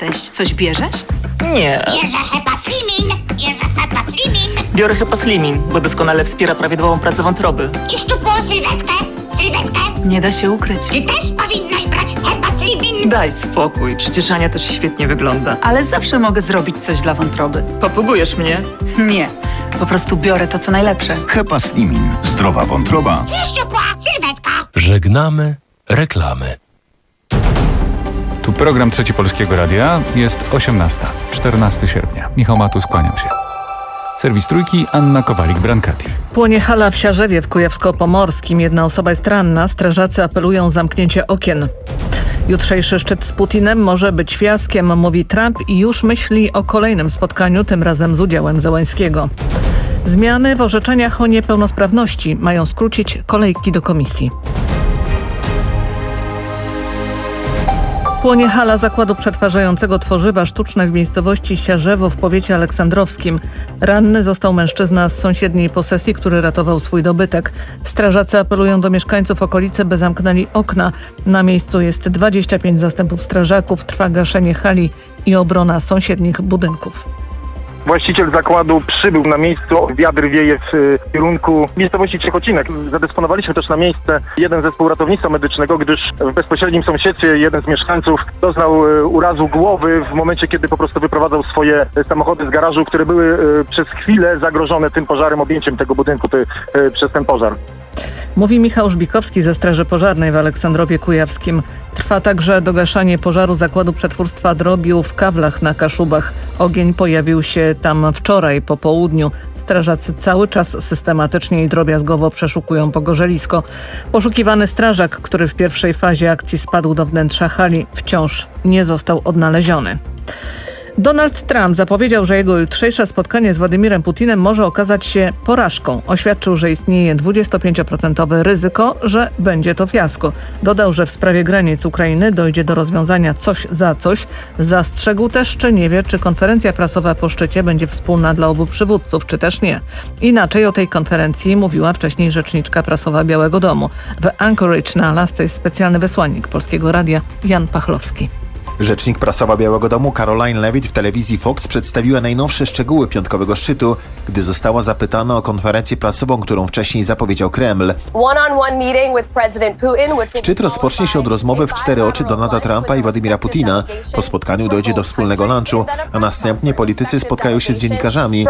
Teść, coś bierzesz? Nie. Bierze Hepaslimin. Biorę Hepaslimin, bo doskonale wspiera prawidłową pracę wątroby. I szczupłą sylwetkę. Nie da się ukryć. Ty też powinnaś brać Hepaslimin. Daj spokój, przecież Ania też świetnie wygląda. Ale zawsze mogę zrobić coś dla wątroby. Popugujesz mnie? Nie, po prostu biorę to, co najlepsze. Hepaslimin. Zdrowa wątroba. I szczupła sylwetka. Żegnamy reklamy. Tu program Trzeci Polskiego Radia. Jest 18, 14 sierpnia. Michał Matus, kłaniam się. Serwis Trójki, Anna Kowalik-Brankati. Płonie hala w Siarzewie w Kujawsko-Pomorskim. Jedna osoba jest ranna. Strażacy apelują o zamknięcie okien. Jutrzejszy szczyt z Putinem może być fiaskiem, mówi Trump i już myśli o kolejnym spotkaniu, tym razem z udziałem Zełenskiego. Zmiany w orzeczeniach o niepełnosprawności mają skrócić kolejki do komisji. Płonie hala zakładu przetwarzającego tworzywa sztuczne w miejscowości Siarzewo w powiecie aleksandrowskim. Ranny został mężczyzna z sąsiedniej posesji, który ratował swój dobytek. Strażacy apelują do mieszkańców okolicy, by zamknęli okna. Na miejscu jest 25 zastępów strażaków, trwa gaszenie hali i obrona sąsiednich budynków. Właściciel zakładu przybył na miejscu, wiatr wieje w kierunku miejscowości Ciechocinek. Zadysponowaliśmy też na miejsce jeden zespół ratownictwa medycznego, gdyż w bezpośrednim sąsiedztwie jeden z mieszkańców doznał urazu głowy w momencie, kiedy po prostu wyprowadzał swoje samochody z garażu, które były przez chwilę zagrożone tym pożarem, objęciem tego budynku przez ten pożar. Mówi Michał Żbikowski ze Straży Pożarnej w Aleksandrowie Kujawskim. Trwa także dogaszanie pożaru zakładu przetwórstwa drobiu w Kawlach na Kaszubach. Ogień pojawił się tam wczoraj po południu. Strażacy cały czas systematycznie i drobiazgowo przeszukują pogorzelisko. Poszukiwany strażak, który w pierwszej fazie akcji spadł do wnętrza hali, wciąż nie został odnaleziony. Donald Trump zapowiedział, że jego jutrzejsze spotkanie z Władimirem Putinem może okazać się porażką. Oświadczył, że istnieje 25% ryzyko, że będzie to fiasko. Dodał, że w sprawie granic Ukrainy dojdzie do rozwiązania coś za coś. Zastrzegł też, że nie wie, czy konferencja prasowa po szczycie będzie wspólna dla obu przywódców, czy też nie. Inaczej o tej konferencji mówiła wcześniej rzeczniczka prasowa Białego Domu. W Anchorage na Alasce jest specjalny wysłannik Polskiego Radia Jan Pachlowski. Rzecznik prasowa Białego Domu Caroline Levitt w telewizji Fox przedstawiła najnowsze szczegóły piątkowego szczytu, gdy została zapytana o konferencję prasową, którą wcześniej zapowiedział Kreml. Szczyt rozpocznie się od rozmowy w cztery oczy Donalda Trumpa i Władimira Putina. Po spotkaniu dojdzie do wspólnego lunchu, a następnie politycy spotkają się z dziennikarzami.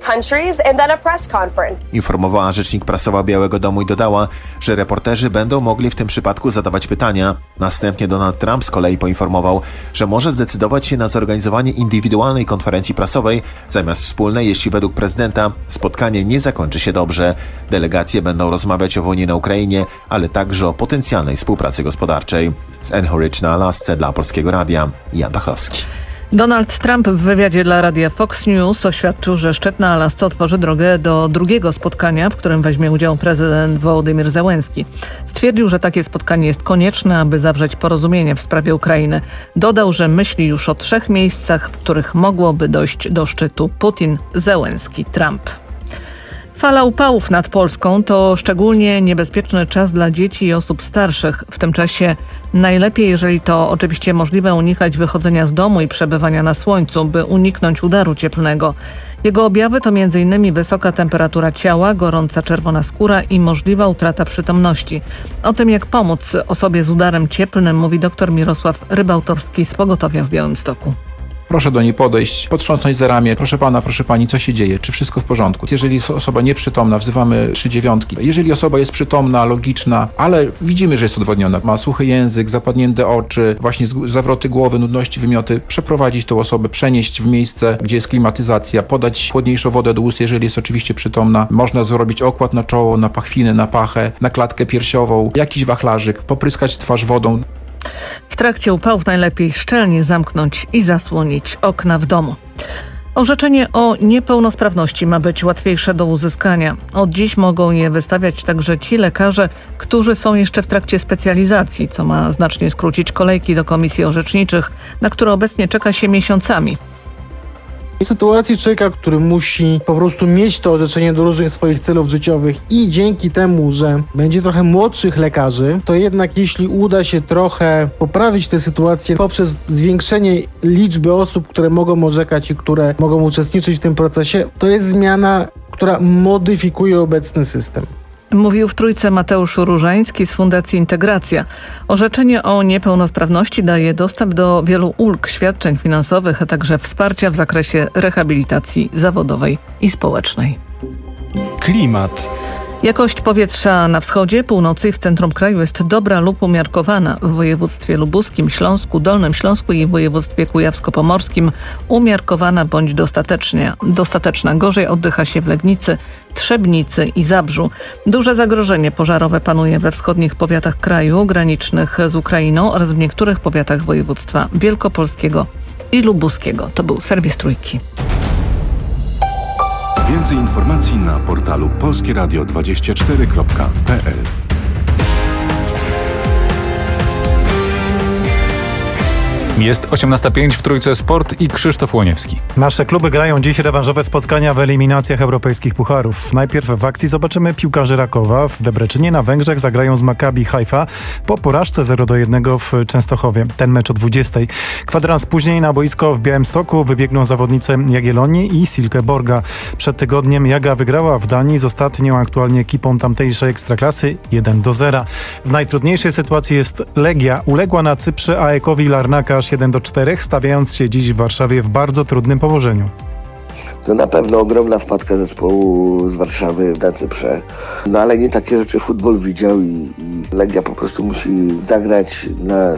Informowała rzecznik prasowa Białego Domu i dodała, że reporterzy będą mogli w tym przypadku zadawać pytania. Następnie Donald Trump z kolei poinformował, że może zdecydować się na zorganizowanie indywidualnej konferencji prasowej zamiast wspólnej, jeśli według prezydenta spotkanie nie zakończy się dobrze. Delegacje będą rozmawiać o wojnie na Ukrainie, ale także o potencjalnej współpracy gospodarczej. Z Anchorage na Alasce dla Polskiego Radia Jan Pachlowski. Donald Trump w wywiadzie dla radia Fox News oświadczył, że szczyt na Alasce otworzy drogę do drugiego spotkania, w którym weźmie udział prezydent Wołodymyr Zełenski. Stwierdził, że takie spotkanie jest konieczne, aby zawrzeć porozumienie w sprawie Ukrainy. Dodał, że myśli już o 3 miejscach, w których mogłoby dojść do szczytu Putin, Zełenski, Trump. Fala upałów nad Polską to szczególnie niebezpieczny czas dla dzieci i osób starszych. W tym czasie najlepiej, jeżeli to oczywiście możliwe, unikać wychodzenia z domu i przebywania na słońcu, by uniknąć udaru cieplnego. Jego objawy to m.in. wysoka temperatura ciała, gorąca czerwona skóra i możliwa utrata przytomności. O tym, jak pomóc osobie z udarem cieplnym, mówi dr Mirosław Rybałtowski z pogotowia w Białymstoku. Proszę do niej podejść, potrząsnąć za ramię. Proszę pana, proszę pani, co się dzieje? Czy wszystko w porządku? Jeżeli jest osoba nieprzytomna, wzywamy 39. Jeżeli osoba jest przytomna, logiczna, ale widzimy, że jest odwodniona, ma suchy język, zapadnięte oczy, właśnie zawroty głowy, nudności, wymioty, przeprowadzić tę osobę, przenieść w miejsce, gdzie jest klimatyzacja, podać chłodniejszą wodę do ust, jeżeli jest oczywiście przytomna. Można zrobić okład na czoło, na pachwinę, na pachę, na klatkę piersiową, jakiś wachlarzyk, popryskać twarz wodą. W trakcie upałów najlepiej szczelnie zamknąć i zasłonić okna w domu. Orzeczenie o niepełnosprawności ma być łatwiejsze do uzyskania. Od dziś mogą je wystawiać także ci lekarze, którzy są jeszcze w trakcie specjalizacji, co ma znacznie skrócić kolejki do komisji orzeczniczych, na które obecnie czeka się miesiącami. W sytuacji człowieka, który musi po prostu mieć to orzeczenie do różnych swoich celów życiowych i dzięki temu, że będzie trochę młodszych lekarzy, to jednak jeśli uda się trochę poprawić tę sytuację poprzez zwiększenie liczby osób, które mogą orzekać i które mogą uczestniczyć w tym procesie, to jest zmiana, która modyfikuje obecny system. Mówił w Trójce Mateusz Różański z Fundacji Integracja. Orzeczenie o niepełnosprawności daje dostęp do wielu ulg, świadczeń finansowych, a także wsparcia w zakresie rehabilitacji zawodowej i społecznej. Klimat. Jakość powietrza na wschodzie, północy i w centrum kraju jest dobra lub umiarkowana. W województwie lubuskim, Śląsku, Dolnym Śląsku i w województwie kujawsko-pomorskim umiarkowana bądź dostateczna. Gorzej oddycha się w Legnicy, Trzebnicy i Zabrzu. Duże zagrożenie pożarowe panuje we wschodnich powiatach kraju, granicznych z Ukrainą oraz w niektórych powiatach województwa wielkopolskiego i lubuskiego. To był serwis Trójki. Więcej informacji na portalu polskieradio24.pl. Jest 18:05 w Trójce Sport i Krzysztof Łoniewski. Nasze kluby grają dziś rewanżowe spotkania w eliminacjach europejskich pucharów. Najpierw w akcji zobaczymy piłkarzy Rakowa. W Debreczynie na Węgrzech zagrają z Maccabi Haifa po porażce 0-1 w Częstochowie. Ten mecz o 20:00. Kwadrans później na boisko w Białymstoku wybiegną zawodnicy Jagiellonii i Silkeborga. Przed tygodniem Jaga wygrała w Danii z ostatnią aktualnie ekipą tamtejszej ekstraklasy 1-0. W najtrudniejszej sytuacji jest Legia. Uległa na Cyprze AEK-owi Larnaka 1-4, stawiając się dziś w Warszawie w bardzo trudnym położeniu. To na pewno ogromna wpadka zespołu z Warszawy na Cyprze. No ale nie takie rzeczy futbol widział i Legia po prostu musi zagrać na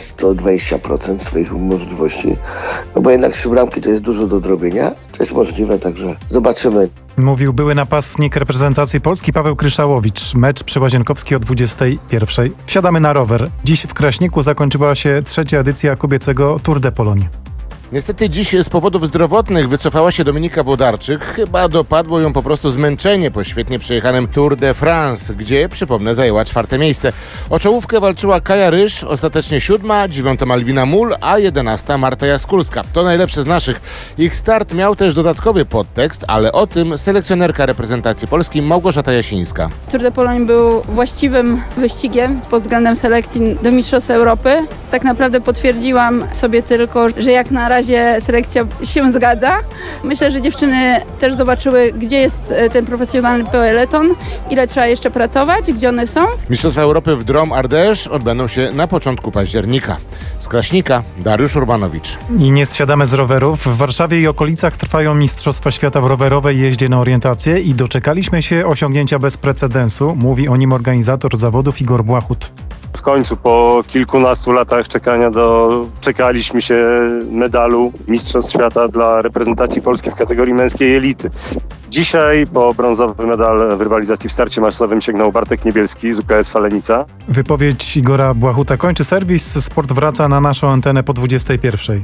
120% swoich możliwości. No bo jednak 3 bramki to jest dużo do odrobienia. To jest możliwe, także zobaczymy. Mówił były napastnik reprezentacji Polski Paweł Kryszałowicz. Mecz przy Łazienkowskiej o 21:00. Wsiadamy na rower. Dziś w Kraśniku zakończyła się 3. edycja kobiecego Tour de Pologne. Niestety dziś z powodów zdrowotnych wycofała się Dominika Włodarczyk. Chyba dopadło ją po prostu zmęczenie po świetnie przejechanym Tour de France, gdzie, przypomnę, zajęła 4. miejsce. O czołówkę walczyła Kaja Ryż, ostatecznie 7., 9. Malwina Mul, a 11. Marta Jaskulska. To najlepsze z naszych. Ich start miał też dodatkowy podtekst, ale o tym selekcjonerka reprezentacji Polski Małgorzata Jasińska. Tour de Pologne był właściwym wyścigiem pod względem selekcji do Mistrzostw Europy. Tak naprawdę potwierdziłam sobie tylko, że jak na razie selekcja się zgadza. Myślę, że dziewczyny też zobaczyły, gdzie jest ten profesjonalny peleton, ile trzeba jeszcze pracować, gdzie one są. Mistrzostwa Europy w Drôme Ardèche odbędą się na początku października. Z Kraśnika Dariusz Urbanowicz. I nie zsiadamy z rowerów. W Warszawie i okolicach trwają Mistrzostwa Świata w rowerowej jeździe na orientację i doczekaliśmy się osiągnięcia bez precedensu. Mówi o nim organizator zawodów Igor Błachut. W końcu po kilkunastu latach czekania czekaliśmy się medalu Mistrzostw Świata dla reprezentacji Polski w kategorii męskiej elity. Dzisiaj po brązowy medal w rywalizacji w starcie masowym sięgnął Bartek Niebielski z UKS Falenica. Wypowiedź Igora Błachuta kończy serwis. Sport wraca na naszą antenę po 21:00.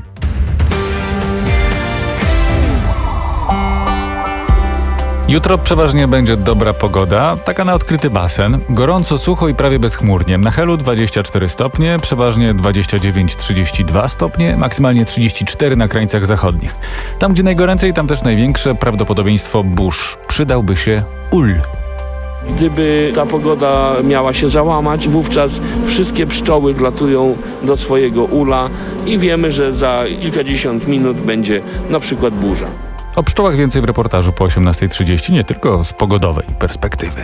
Jutro przeważnie będzie dobra pogoda, taka na odkryty basen. Gorąco, sucho i prawie bezchmurnie. Na Helu 24 stopnie, przeważnie 29-32 stopnie, maksymalnie 34 na krańcach zachodnich. Tam, gdzie najgoręcej, tam też największe prawdopodobieństwo burz. Przydałby się ul. Gdyby ta pogoda miała się załamać, wówczas wszystkie pszczoły wlatują do swojego ula i wiemy, że za kilkadziesiąt minut będzie na przykład burza. O pszczołach więcej w reportażu po 18:30, nie tylko z pogodowej perspektywy.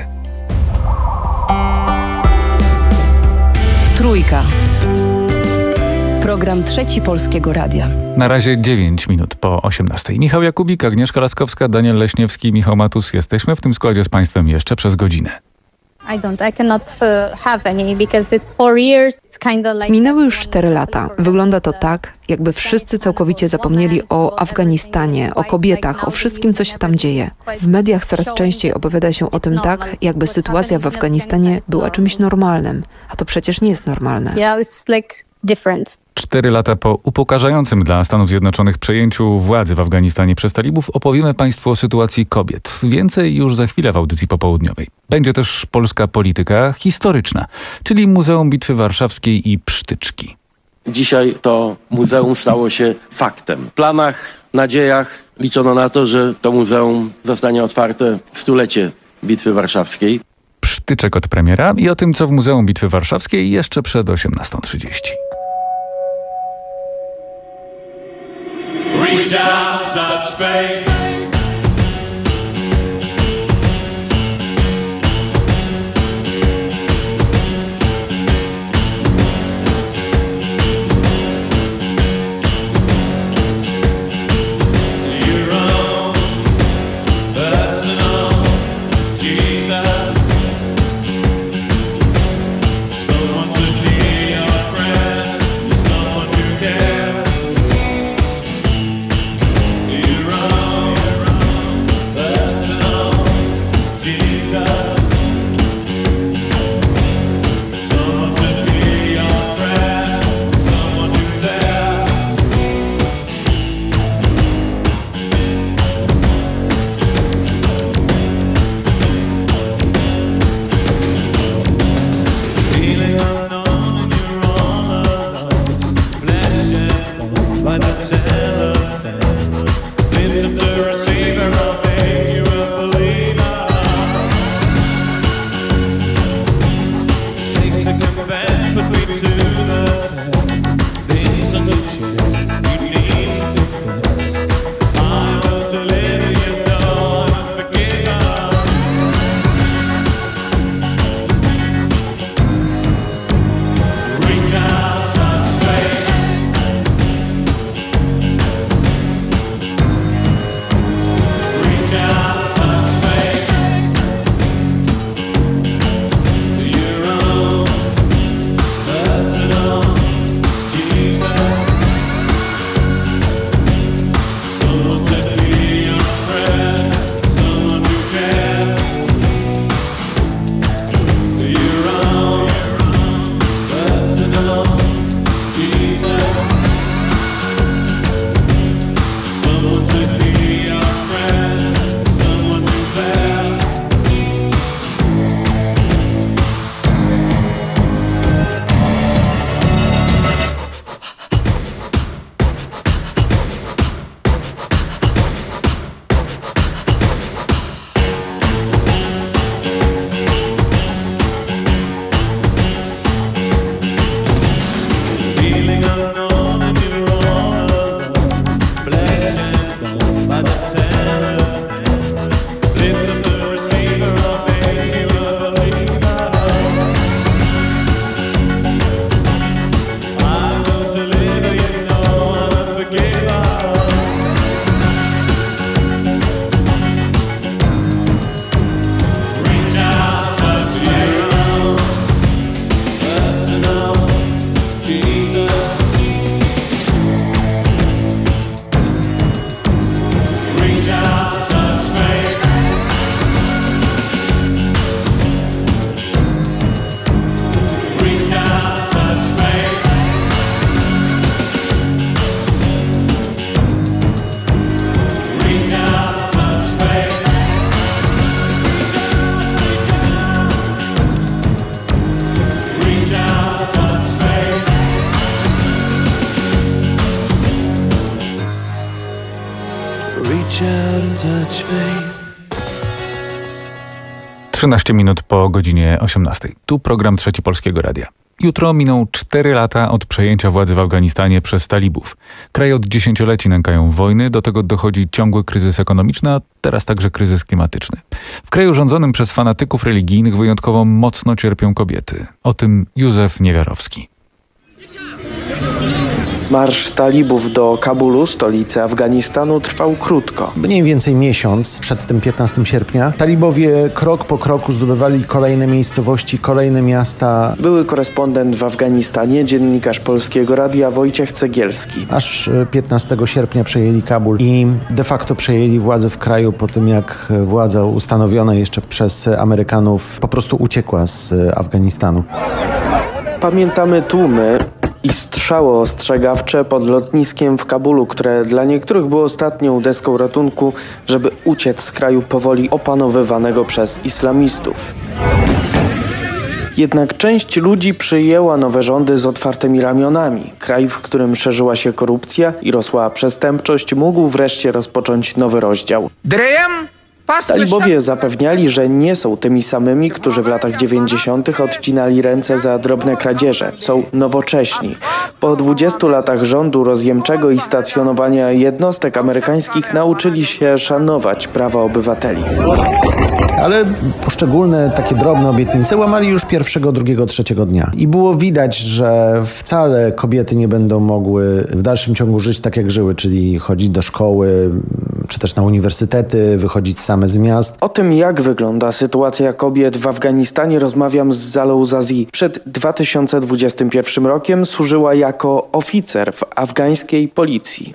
Trójka. Program Trzeci Polskiego Radia. Na razie 9 minut po 18:00. Michał Jakubik, Agnieszka Laskowska, Daniel Leśniewski, Michał Matus. Jesteśmy w tym składzie z Państwem jeszcze przez godzinę. Minęły już 4 lata. Wygląda to tak, jakby wszyscy całkowicie zapomnieli o Afganistanie, o kobietach, o wszystkim, co się tam dzieje. W mediach coraz częściej opowiada się o tym tak, jakby sytuacja w Afganistanie była czymś normalnym, a to przecież nie jest normalne. 4 lata po upokarzającym dla Stanów Zjednoczonych przejęciu władzy w Afganistanie przez talibów opowiemy Państwu o sytuacji kobiet. Więcej już za chwilę w audycji popołudniowej. Będzie też polska polityka historyczna, czyli Muzeum Bitwy Warszawskiej i Psztyczki. Dzisiaj to muzeum stało się faktem. W planach, nadziejach Liczono na to, że to muzeum zostanie otwarte w stulecie Bitwy Warszawskiej. Psztyczek od premiera i o tym, co w Muzeum Bitwy Warszawskiej jeszcze przed 18:30. Reach out, touch faith. Reach out and touch faith. 13 minut po godzinie 18. Tu program Trzeci Polskiego Radia. Jutro miną 4 lata od przejęcia władzy w Afganistanie przez talibów. Kraj od dziesięcioleci nękają wojny, do tego dochodzi ciągły kryzys ekonomiczny, a teraz także kryzys klimatyczny. W kraju rządzonym przez fanatyków religijnych wyjątkowo mocno cierpią kobiety. O tym Józef Niewiarowski. Marsz talibów do Kabulu, stolicy Afganistanu, trwał krótko. Mniej więcej miesiąc przed tym 15 sierpnia talibowie krok po kroku zdobywali kolejne miejscowości, kolejne miasta. Były korespondent w Afganistanie, dziennikarz Polskiego Radia Wojciech Cegielski. Aż 15 sierpnia przejęli Kabul i de facto przejęli władzę w kraju po tym, jak władza ustanowiona jeszcze przez Amerykanów po prostu uciekła z Afganistanu. Pamiętamy tłumy i strzały ostrzegawcze pod lotniskiem w Kabulu, które dla niektórych było ostatnią deską ratunku, żeby uciec z kraju powoli opanowywanego przez islamistów. Jednak część ludzi przyjęła nowe rządy z otwartymi ramionami. Kraj, w którym szerzyła się korupcja i rosła przestępczość, mógł wreszcie rozpocząć nowy rozdział. Talibowie zapewniali, że nie są tymi samymi, którzy w latach 90. odcinali ręce za drobne kradzieże. Są nowocześni. Po 20 latach rządu rozjemczego i stacjonowania jednostek amerykańskich nauczyli się szanować prawa obywateli. Ale poszczególne takie drobne obietnice łamali już pierwszego, drugiego, trzeciego dnia. I było widać, że wcale kobiety nie będą mogły w dalszym ciągu żyć tak jak żyły, czyli chodzić do szkoły, czy też na uniwersytety, wychodzić same z miast. O tym, jak wygląda sytuacja kobiet w Afganistanie, rozmawiam z Zalou Zazi. Przed 2021 rokiem służyła jako oficer w afgańskiej policji.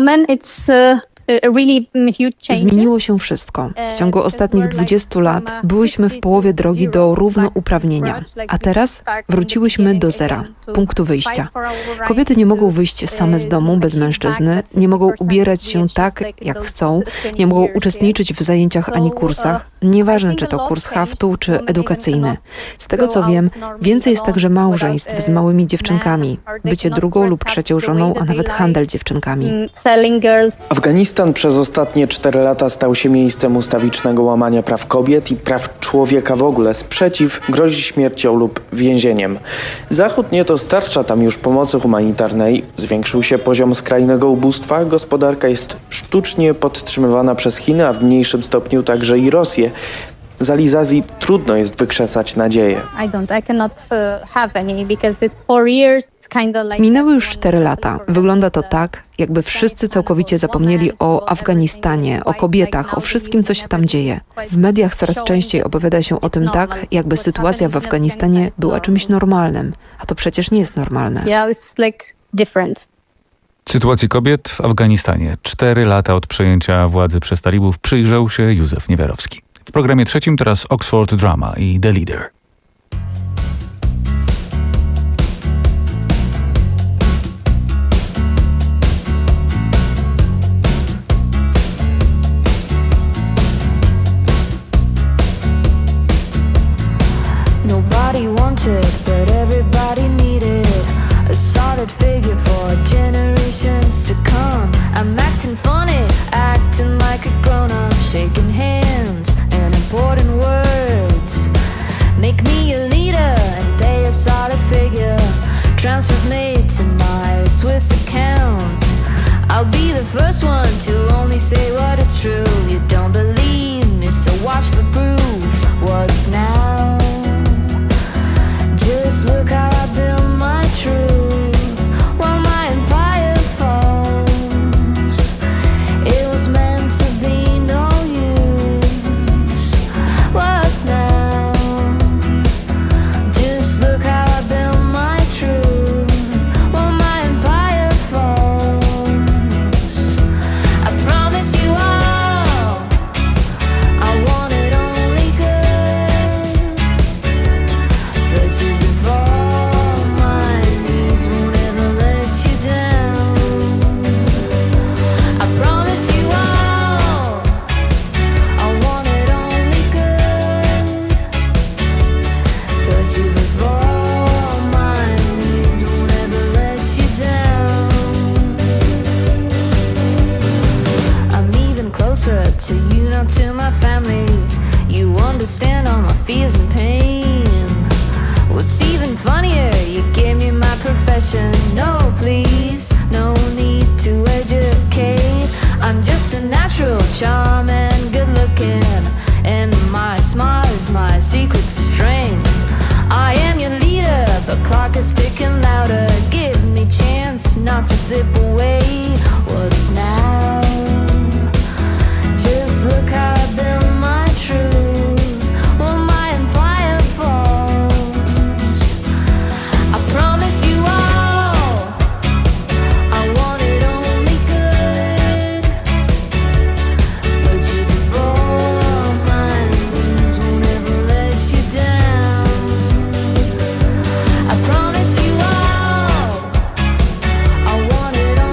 Zmieniło się wszystko. W ciągu ostatnich 20 lat byłyśmy w połowie drogi do równouprawnienia, a teraz wróciłyśmy do zera, punktu wyjścia. Kobiety nie mogą wyjść same z domu bez mężczyzny, nie mogą ubierać się tak, jak chcą, nie mogą uczestniczyć w zajęciach ani kursach. Nieważne, czy to kurs haftu, czy edukacyjny. Z tego, co wiem, więcej jest także małżeństw z małymi dziewczynkami, bycie drugą lub trzecią żoną, a nawet handel dziewczynkami. Afganistan przez ostatnie 4 lata stał się miejscem ustawicznego łamania praw kobiet i praw człowieka w ogóle. Sprzeciw grozi śmiercią lub więzieniem. Zachód nie dostarcza tam już pomocy humanitarnej. Zwiększył się poziom skrajnego ubóstwa. Gospodarka jest sztucznie podtrzymywana przez Chiny, a w mniejszym stopniu także i Rosję. Zali Zazi trudno jest wykrzesać nadzieję. Minęły już 4 lata. Wygląda to tak, jakby wszyscy całkowicie zapomnieli o Afganistanie, o kobietach, o wszystkim, co się tam dzieje. W mediach coraz częściej opowiada się o tym tak, jakby sytuacja w Afganistanie była czymś normalnym, a to przecież nie jest normalne. Sytuacji kobiet w Afganistanie. 4 lata od przejęcia władzy przez talibów przyjrzał się Józef Niewiarowski. W programie trzecim teraz Oxford Drama i The Leader. Nobody wanted, but everybody needed a solid figure for generations to come. I'm acting funny, acting like a grown-up, shaking hands and important words. Make me a leader and pay a solid figure. Transfers made to my Swiss account. I'll be the first one to only say what is true. You don't believe me, so watch for proof. What's now? Just look how I build my truth while my empire falls. It was meant to be no use. What's now? Just look how I build my truth while my empire falls. I promise you all, I wanted only good. Put you before my needs, won't ever let you down. I promise you all, I wanted only good. Put you before my needs, won't ever let you down. I'm even closer to you, not to my family. You understand all my fears and pain. What's even funnier, you gave me my profession. No, please, no need to educate. I'm just a natural charm and good looking, and my smile is my secret strength. I am your leader, the clock is ticking louder. Give me chance not to slip away. What's now? Just look how I build my truth while my empire falls. I promise you all, I wanted only good. Put you before my needs, won't ever let you down. I promise you all, I wanted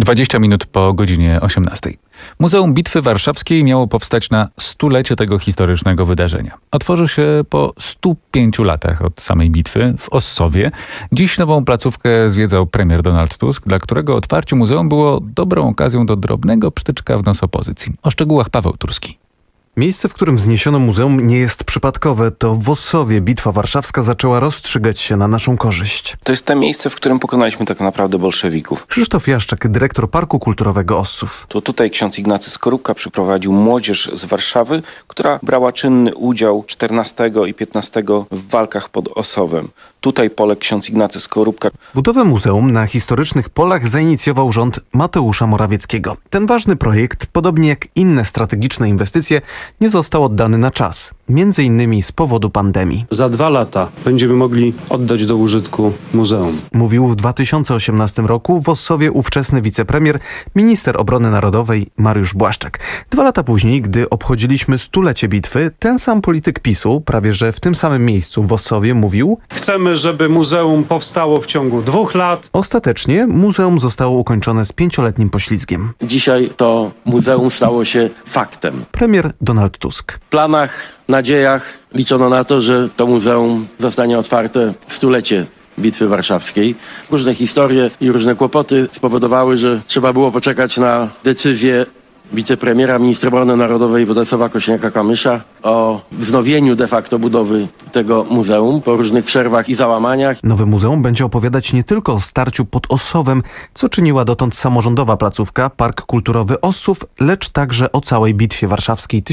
20 minut po godzinie 18. Muzeum Bitwy Warszawskiej miało powstać na 100-lecie tego historycznego wydarzenia. Otworzy się po 105 latach od samej bitwy w Ossowie. Dziś nową placówkę zwiedzał premier Donald Tusk, dla którego otwarcie muzeum było dobrą okazją do drobnego psztyczka w nos opozycji. O szczegółach Paweł Turski. Miejsce, w którym wzniesiono muzeum, nie jest przypadkowe. To w Ossowie Bitwa Warszawska zaczęła rozstrzygać się na naszą korzyść. To jest to miejsce, w którym pokonaliśmy tak naprawdę bolszewików. Krzysztof Jaszczak, dyrektor Parku Kulturowego Ossów. To tutaj ksiądz Ignacy Skorupka przyprowadził młodzież z Warszawy, która brała czynny udział 14 i 15 w walkach pod Ossowem. Tutaj poległ ksiądz Ignacy Skorupka. Budowę muzeum na historycznych polach zainicjował rząd Mateusza Morawieckiego. Ten ważny projekt, podobnie jak inne strategiczne inwestycje, nie został oddany na czas. Między innymi z powodu pandemii. Za 2 lata będziemy mogli oddać do użytku muzeum. Mówił w 2018 roku w Ossowie ówczesny wicepremier, minister obrony narodowej Mariusz Błaszczak. 2 lata później, gdy obchodziliśmy 100-lecie bitwy, ten sam polityk PiS-u, prawie że w tym samym miejscu w Ossowie, mówił: chcemy, żeby muzeum powstało w ciągu 2 lat. Ostatecznie muzeum zostało ukończone z 5-letnim poślizgiem. Dzisiaj to muzeum stało się faktem. Premier Donald Tusk. W planach, nadziejach liczono na to, że to muzeum zostanie otwarte w 100-lecie Bitwy Warszawskiej. Różne historie i różne kłopoty spowodowały, że trzeba było poczekać na decyzję wicepremiera, ministra obrony narodowej Władysława Kosiniaka-Kamysza o wznowieniu de facto budowy tego muzeum po różnych przerwach i załamaniach. Nowe muzeum będzie opowiadać nie tylko o starciu pod Ossowem, co czyniła dotąd samorządowa placówka Park Kulturowy Ossów, lecz także o całej Bitwie Warszawskiej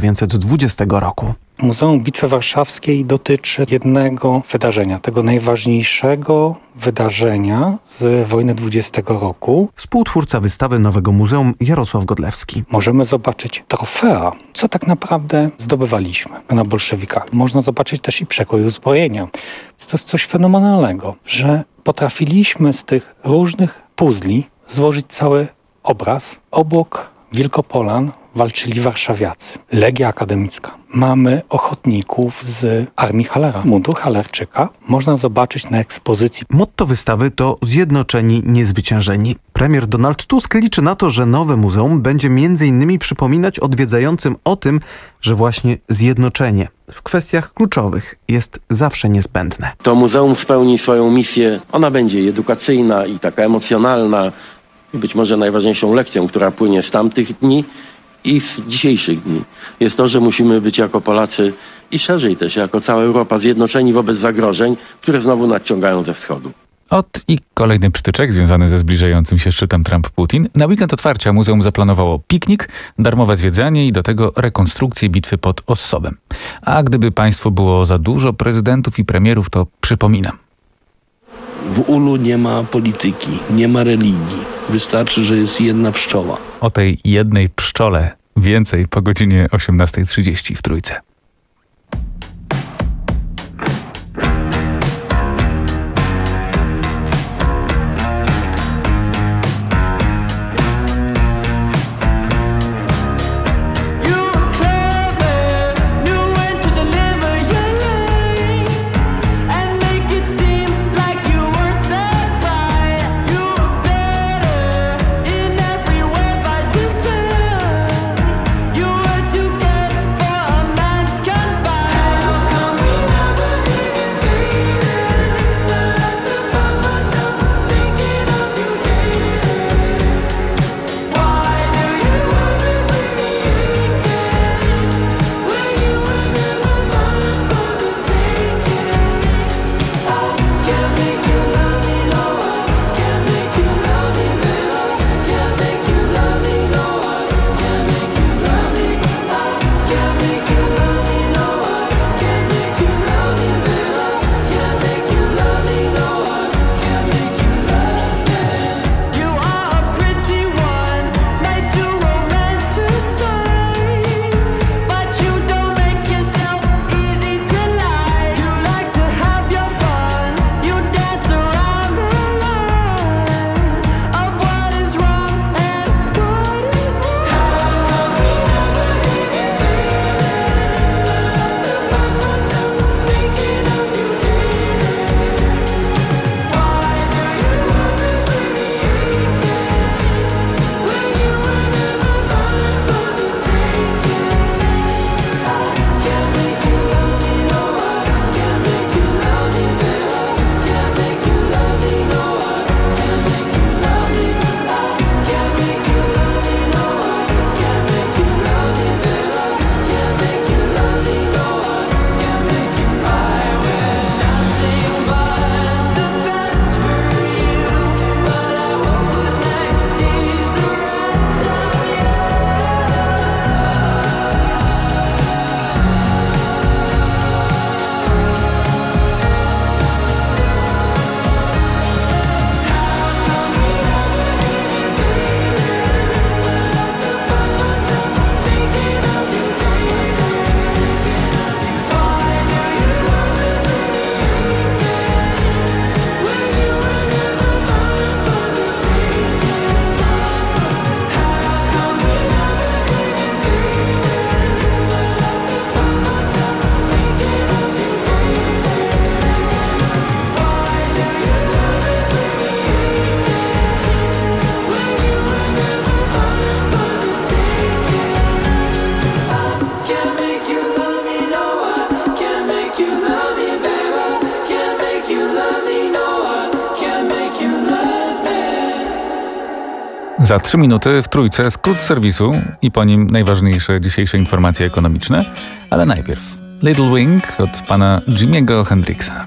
1920 roku. Muzeum Bitwy Warszawskiej dotyczy jednego wydarzenia, tego najważniejszego wydarzenia z wojny 20 roku. Współtwórca wystawy Nowego Muzeum Jarosław Godlewski. Możemy zobaczyć trofea, co tak naprawdę zdobywaliśmy na bolszewikach. Można zobaczyć też i przekrój uzbrojenia. To jest coś fenomenalnego, że potrafiliśmy z tych różnych puzli złożyć cały obraz. Obok Wielkopolan walczyli warszawiacy, Legia Akademicka. Mamy ochotników z Armii Halera, mundur Halerczyka. Można zobaczyć na ekspozycji. Motto wystawy to Zjednoczeni, niezwyciężeni. Premier Donald Tusk liczy na to, że nowe muzeum będzie m.in. przypominać odwiedzającym o tym, że właśnie zjednoczenie w kwestiach kluczowych jest zawsze niezbędne. To muzeum spełni swoją misję. Ona będzie edukacyjna i taka emocjonalna. I być może najważniejszą lekcją, która płynie z tamtych dni i z dzisiejszych dni, jest to, że musimy być jako Polacy i szerzej też jako cała Europa zjednoczeni wobec zagrożeń, które znowu nadciągają ze wschodu. I kolejny przytyczek związany ze zbliżającym się szczytem Trump-Putin. Na weekend otwarcia muzeum zaplanowało piknik, darmowe zwiedzanie i do tego rekonstrukcję bitwy pod Ossowem. A gdyby państwo było za dużo prezydentów i premierów, to przypominam. W Ulu nie ma polityki, nie ma religii. Wystarczy, że jest jedna pszczoła. O tej jednej pszczole więcej po godzinie 18:30 w Trójce. Man Za 3 minuty w Trójce skrót serwisu i po nim najważniejsze dzisiejsze informacje ekonomiczne, ale najpierw Little Wing od pana Jimiego Hendrixa.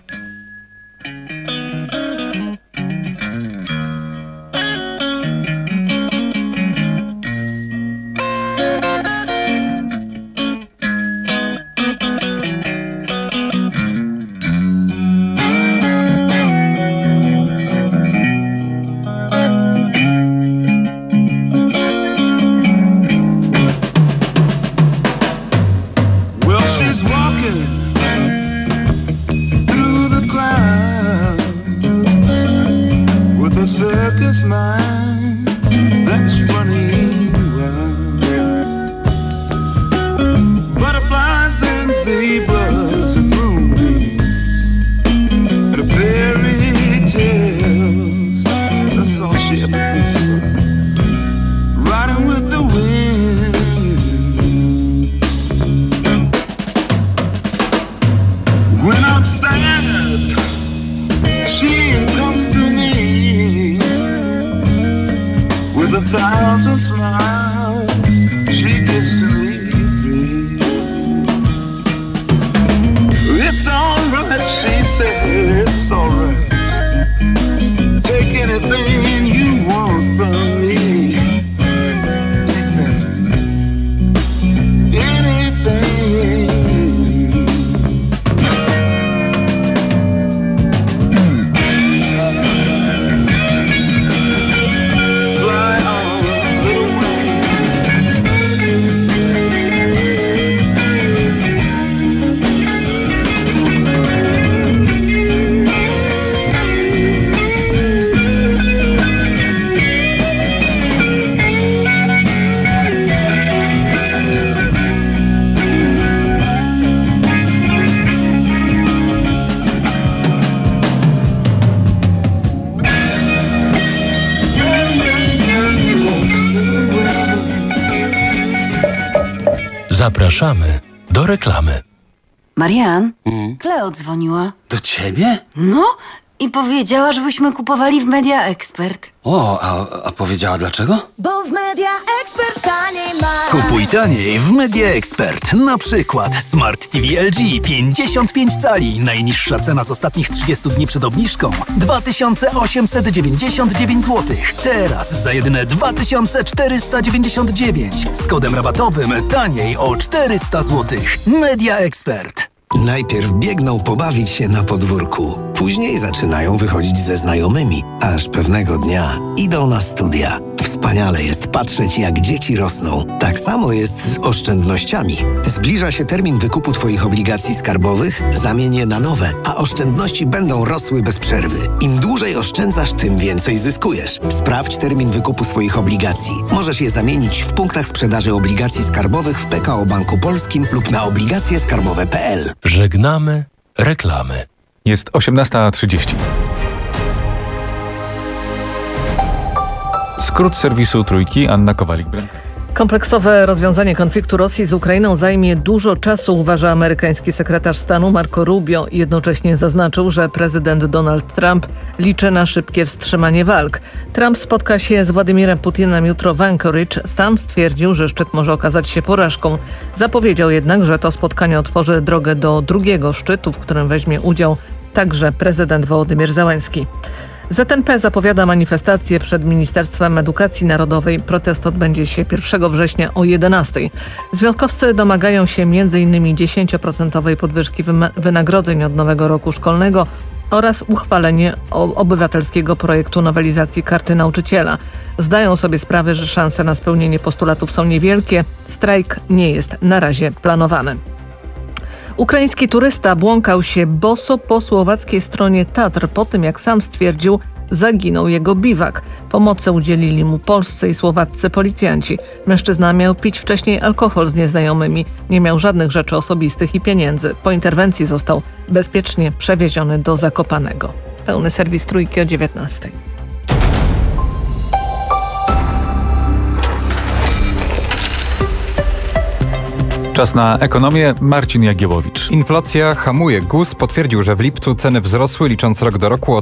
Zapraszamy do reklamy. Marian, Kleo dzwoniła. Do ciebie? No i powiedziała, żebyśmy kupowali w Media Expert. O, a powiedziała dlaczego? Bo w Media Expert taniej ma. Kupuj taniej w Media Expert. Na przykład Smart TV LG 55 cali. Najniższa cena z ostatnich 30 dni przed obniżką 2899 zł. Teraz za jedyne 2499. Z kodem rabatowym taniej o 400 zł. Media Expert. Najpierw biegną pobawić się na podwórku. Później zaczynają wychodzić ze znajomymi. Aż pewnego dnia idą na studia. Wspaniale jest patrzeć, jak dzieci rosną. Tak samo jest z oszczędnościami. Zbliża się termin wykupu Twoich obligacji skarbowych, zamień je na nowe, a oszczędności będą rosły bez przerwy. Im dłużej oszczędzasz, tym więcej zyskujesz. Sprawdź termin wykupu swoich obligacji. Możesz je zamienić w punktach sprzedaży obligacji skarbowych w PKO Banku Polskim lub na obligacjeskarbowe.pl. Żegnamy reklamy. Jest 18:30. Skrót serwisu Trójki, Anna Kowalik-Brent. Kompleksowe rozwiązanie konfliktu Rosji z Ukrainą zajmie dużo czasu, uważa amerykański sekretarz stanu Marco Rubio. Jednocześnie zaznaczył, że prezydent Donald Trump liczy na szybkie wstrzymanie walk. Trump spotka się z Władimirem Putinem jutro w Anchorage. Tam stwierdził, że szczyt może okazać się porażką. Zapowiedział jednak, że to spotkanie otworzy drogę do drugiego szczytu, w którym weźmie udział także prezydent Wołodymyr Zełenski. ZNP zapowiada manifestację przed Ministerstwem Edukacji Narodowej. Protest odbędzie się 1 września o 11:00. Związkowcy domagają się m.in. 10% podwyżki wynagrodzeń od nowego roku szkolnego oraz uchwalenie obywatelskiego projektu nowelizacji Karty Nauczyciela. Zdają sobie sprawę, że szanse na spełnienie postulatów są niewielkie. Strajk nie jest na razie planowany. Ukraiński turysta błąkał się boso po słowackiej stronie Tatr po tym, jak sam stwierdził, zaginął jego biwak. Pomocy udzielili mu polscy i słowaccy policjanci. Mężczyzna miał pić wcześniej alkohol z nieznajomymi. Nie miał żadnych rzeczy osobistych i pieniędzy. Po interwencji został bezpiecznie przewieziony do Zakopanego. Pełny serwis Trójki o 19:00. Czas na ekonomię. Marcin Jagiełowicz. Inflacja hamuje. GUS potwierdził, że w lipcu ceny wzrosły, licząc rok do roku o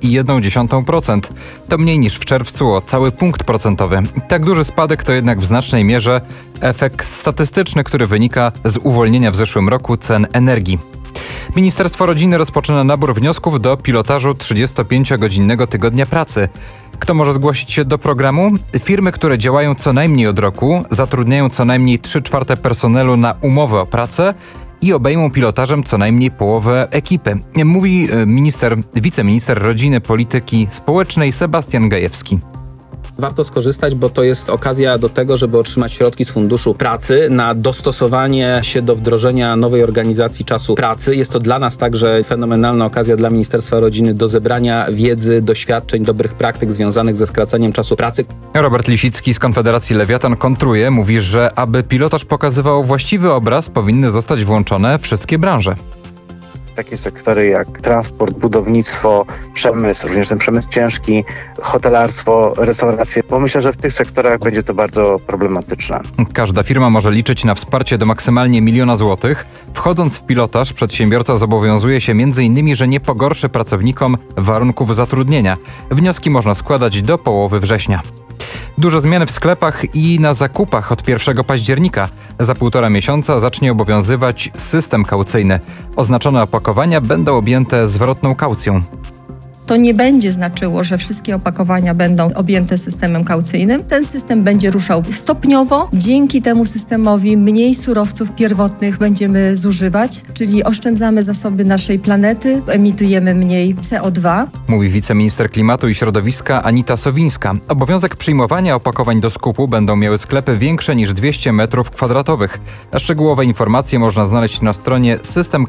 3,1%. To mniej niż w czerwcu o cały punkt procentowy. Tak duży spadek to jednak w znacznej mierze efekt statystyczny, który wynika z uwolnienia w zeszłym roku cen energii. Ministerstwo Rodziny rozpoczyna nabór wniosków do pilotażu 35-godzinnego tygodnia pracy. Kto może zgłosić się do programu? Firmy, które działają co najmniej od roku, zatrudniają co najmniej 3/4 personelu na umowę o pracę i obejmą pilotażem co najmniej połowę ekipy. Mówi wiceminister Rodziny, Polityki Społecznej Sebastian Gajewski. Warto skorzystać, bo to jest okazja do tego, żeby otrzymać środki z Funduszu Pracy na dostosowanie się do wdrożenia nowej organizacji czasu pracy. Jest to dla nas także fenomenalna okazja dla Ministerstwa Rodziny do zebrania wiedzy, doświadczeń, dobrych praktyk związanych ze skracaniem czasu pracy. Robert Lisicki z Konfederacji Lewiatan kontruje, mówi, że aby pilotaż pokazywał właściwy obraz, powinny zostać włączone wszystkie branże. Takie sektory jak transport, budownictwo, przemysł, również ten przemysł ciężki, hotelarstwo, restauracje, bo myślę, że w tych sektorach będzie to bardzo problematyczne. Każda firma może liczyć na wsparcie do maksymalnie 1 000 000 złotych. Wchodząc w pilotaż, przedsiębiorca zobowiązuje się m.in., że nie pogorszy pracownikom warunków zatrudnienia. Wnioski można składać do połowy września. Duże zmiany w sklepach i na zakupach od 1 października. Za 1,5 miesiąca zacznie obowiązywać system kaucyjny. Oznaczone opakowania będą objęte zwrotną kaucją. To nie będzie znaczyło, że wszystkie opakowania będą objęte systemem kaucyjnym. Ten system będzie ruszał stopniowo. Dzięki temu systemowi mniej surowców pierwotnych będziemy zużywać, czyli oszczędzamy zasoby naszej planety, emitujemy mniej CO2. Mówi wiceminister klimatu i środowiska Anita Sowińska. Obowiązek przyjmowania opakowań do skupu będą miały sklepy większe niż 200 m2. A szczegółowe informacje można znaleźć na stronie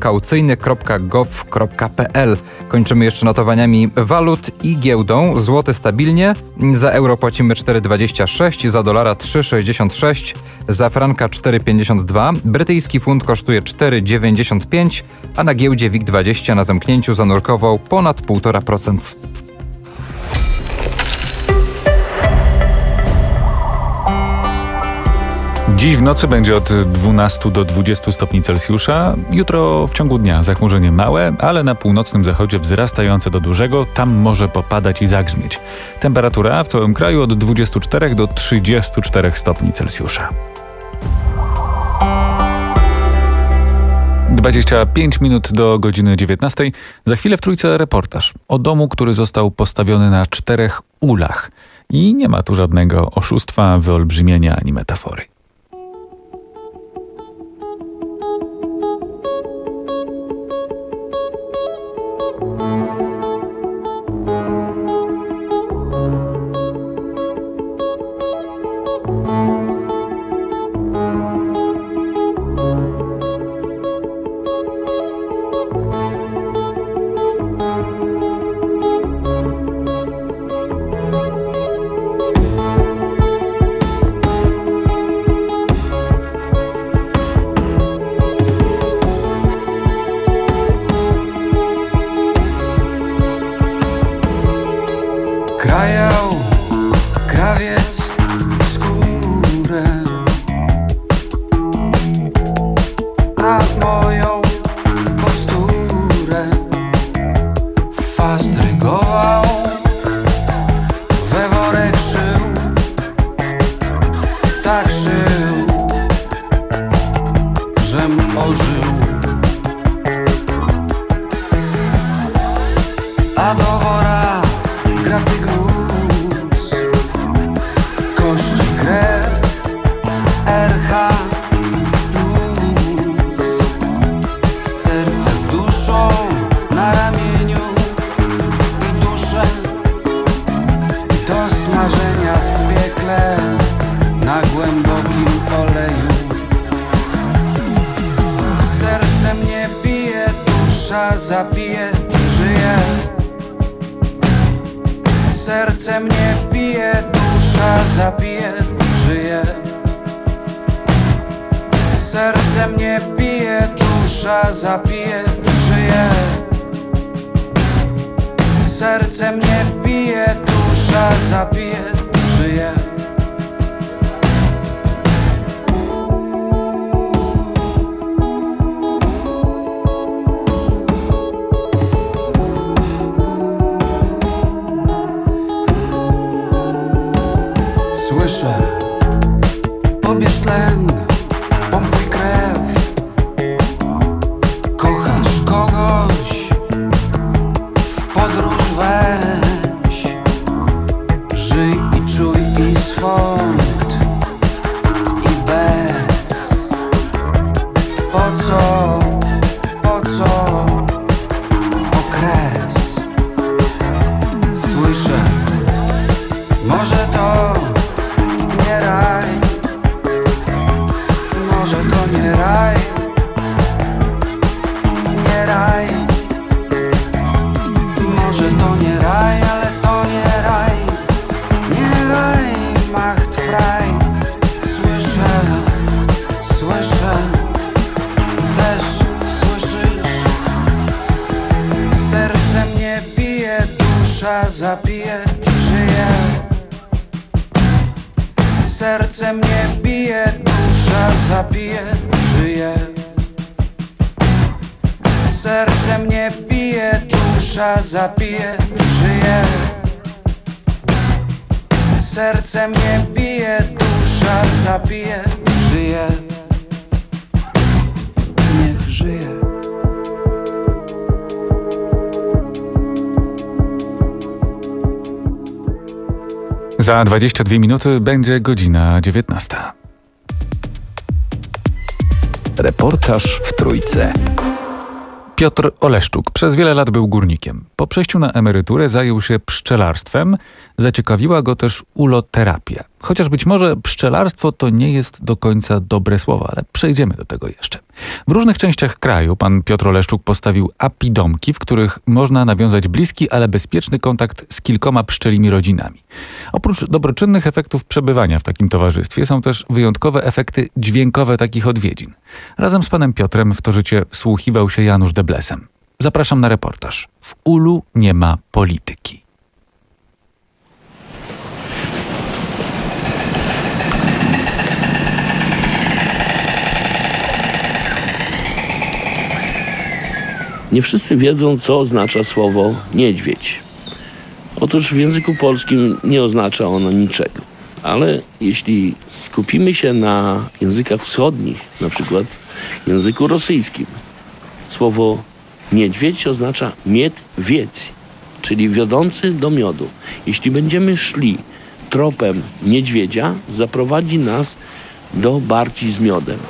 systemkaucyjny.gov.pl. Kończymy jeszcze notowaniami walut i giełdą. Złoty stabilnie, za euro płacimy 4,26, za dolara 3,66, za franka 4,52, brytyjski funt kosztuje 4,95, a na giełdzie WIG20 na zamknięciu zanurkował ponad 1,5%. Dziś w nocy będzie od 12 do 20 stopni Celsjusza. Jutro w ciągu dnia zachmurzenie małe, ale na północnym zachodzie wzrastające do dużego. Tam może popadać i zagrzmieć. Temperatura w całym kraju od 24 do 34 stopni Celsjusza. 25 minut do godziny 19. Za chwilę w Trójce reportaż o domu, który został postawiony na 4 ulach. I nie ma tu żadnego oszustwa, wyolbrzymienia ani metafory. Krajał krawiec skórę nad moją posturę, fastrygował, we worek szył, tak szył, żem ożył, a do wora graty gruz, kości, krew, RH plus, serce z duszą na ramieniu i duszę do smażenia w piekle na głębokim oleju. Serce mnie bije, dusza zabije, żyje. Serce mnie bije, dusza zabije, żyje. Serce mnie bije, dusza zabije, żyje. Serce mnie bije, dusza zabije, żyje. Słyszę, pobierz tlen, pompuj krew. Kochasz kogoś, w podróż weź. Żyj i czuj i swąd i bez. Po co okres? Słyszę, może to nie raj, może to nie raj, nie raj, może to nie raj, ale to nie raj, nie raj, macht frei. Słyszę, też słyszysz, serce mnie bije, dusza zabije, żyje. Serce mnie bije, dusza zabije, żyje. Serce mnie bije, dusza zabije, żyje. Serce mnie bije, dusza zabije, żyje. Niech żyje. Za 22 minuty będzie godzina 19. Reportaż w Trójce. Piotr Oleszczuk przez wiele lat był górnikiem. Po przejściu na emeryturę zajął się pszczelarstwem. Zaciekawiła go też uloterapia. Chociaż być może pszczelarstwo to nie jest do końca dobre słowo, ale przejdziemy do tego jeszcze. W różnych częściach kraju pan Piotr Oleszczuk postawił apidomki, w których można nawiązać bliski, ale bezpieczny kontakt z kilkoma pszczelimi rodzinami. Oprócz dobroczynnych efektów przebywania w takim towarzystwie są też wyjątkowe efekty dźwiękowe takich odwiedzin. Razem z panem Piotrem w to życie wsłuchiwał się Janusz Deblesem. Zapraszam na reportaż. W ulu nie ma polityki. Nie wszyscy wiedzą, co oznacza słowo niedźwiedź. Otóż w języku polskim nie oznacza ono niczego. Ale jeśli skupimy się na językach wschodnich, na przykład w języku rosyjskim, słowo niedźwiedź oznacza miedwiec, czyli wiodący do miodu. Jeśli będziemy szli tropem niedźwiedzia, zaprowadzi nas do barci z miodem.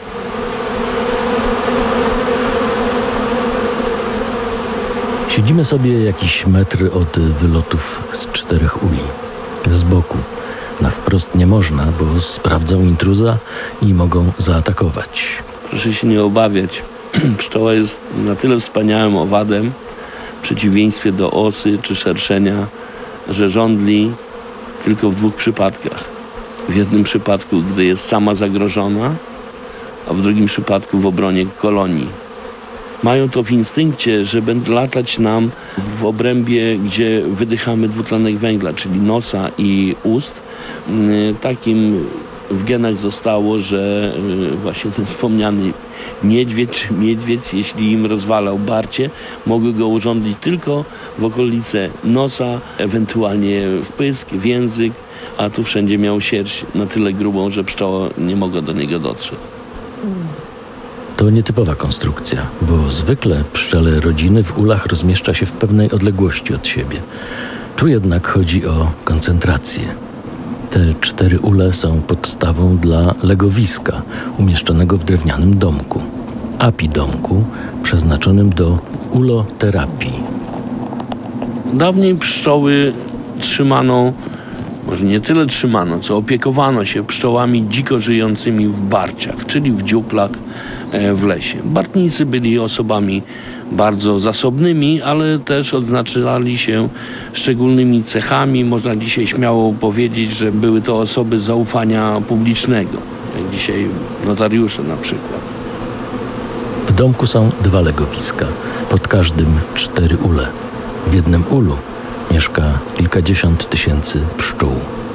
Siedzimy sobie jakiś metr od wylotów z 4 uli. Z boku. Na wprost nie można, bo sprawdzą intruza i mogą zaatakować. Proszę się nie obawiać. Pszczoła jest na tyle wspaniałym owadem, w przeciwieństwie do osy czy szerszenia, że żądli tylko w 2 przypadkach. W jednym przypadku, gdy jest sama zagrożona, a w drugim przypadku w obronie kolonii. Mają to w instynkcie, że będą latać nam w obrębie, gdzie wydychamy dwutlenek węgla, czyli nosa i ust. Takim w genach zostało, że właśnie ten wspomniany niedźwiedź czy miedwiec, jeśli im rozwalał barcie, mogły go urządzić tylko w okolice nosa, ewentualnie w pysk, w język, a tu wszędzie miał sierść na tyle grubą, że pszczoła nie mogła do niego dotrzeć. To nietypowa konstrukcja, bo zwykle pszczele rodziny w ulach rozmieszcza się w pewnej odległości od siebie. Tu jednak chodzi o koncentrację. Te 4 ule są podstawą dla legowiska umieszczonego w drewnianym domku. Apidomku przeznaczonym do uloterapii. Dawniej pszczoły trzymano, może nie tyle trzymano, co opiekowano się pszczołami dziko żyjącymi w barciach, czyli w dziuplach w lesie. Bartnicy byli osobami bardzo zasobnymi, ale też odznaczali się szczególnymi cechami. Można dzisiaj śmiało powiedzieć, że były to osoby zaufania publicznego, jak dzisiaj notariusze na przykład. W domku są 2 legowiska, pod każdym 4 ule. W jednym ulu mieszka kilkadziesiąt tysięcy pszczół.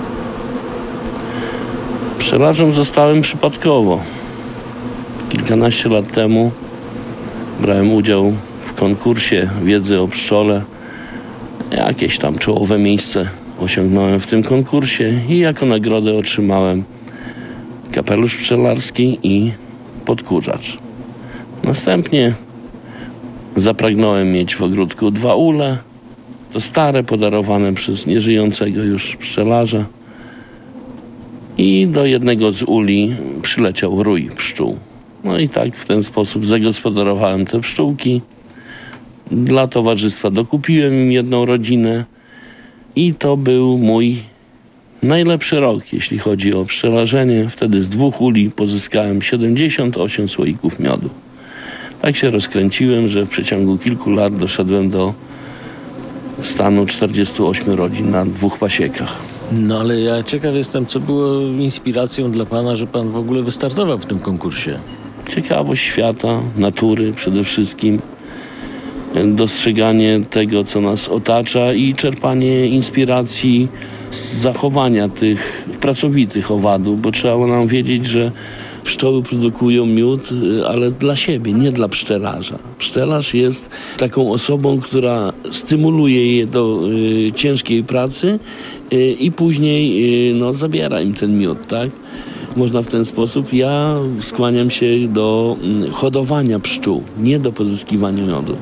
Pszczelarzem zostałem przypadkowo. Kilkanaście lat temu brałem udział w konkursie wiedzy o pszczole. Jakieś tam czołowe miejsce osiągnąłem w tym konkursie i jako nagrodę otrzymałem kapelusz pszczelarski i podkurzacz. Następnie zapragnąłem mieć w ogródku 2 ule, to stare, podarowane przez nieżyjącego już pszczelarza. I do jednego z uli przyleciał rój pszczół. No i tak w ten sposób zagospodarowałem te pszczółki. Dla towarzystwa dokupiłem im 1 rodzinę i to był mój najlepszy rok, jeśli chodzi o pszczelarzenie. Wtedy z 2 uli pozyskałem 78 słoików miodu. Tak się rozkręciłem, że w przeciągu kilku lat doszedłem do stanu 48 rodzin na 2 pasiekach. No ale ja ciekaw jestem, co było inspiracją dla pana, że pan w ogóle wystartował w tym konkursie. Ciekawość świata, natury przede wszystkim, dostrzeganie tego, co nas otacza i czerpanie inspiracji z zachowania tych pracowitych owadów, bo trzeba nam wiedzieć, że pszczoły produkują miód, ale dla siebie, nie dla pszczelarza. Pszczelarz jest taką osobą, która stymuluje je do ciężkiej pracy i później zabiera im ten miód, tak? Można w ten sposób. Ja skłaniam się do hodowania pszczół, nie do pozyskiwania miodu.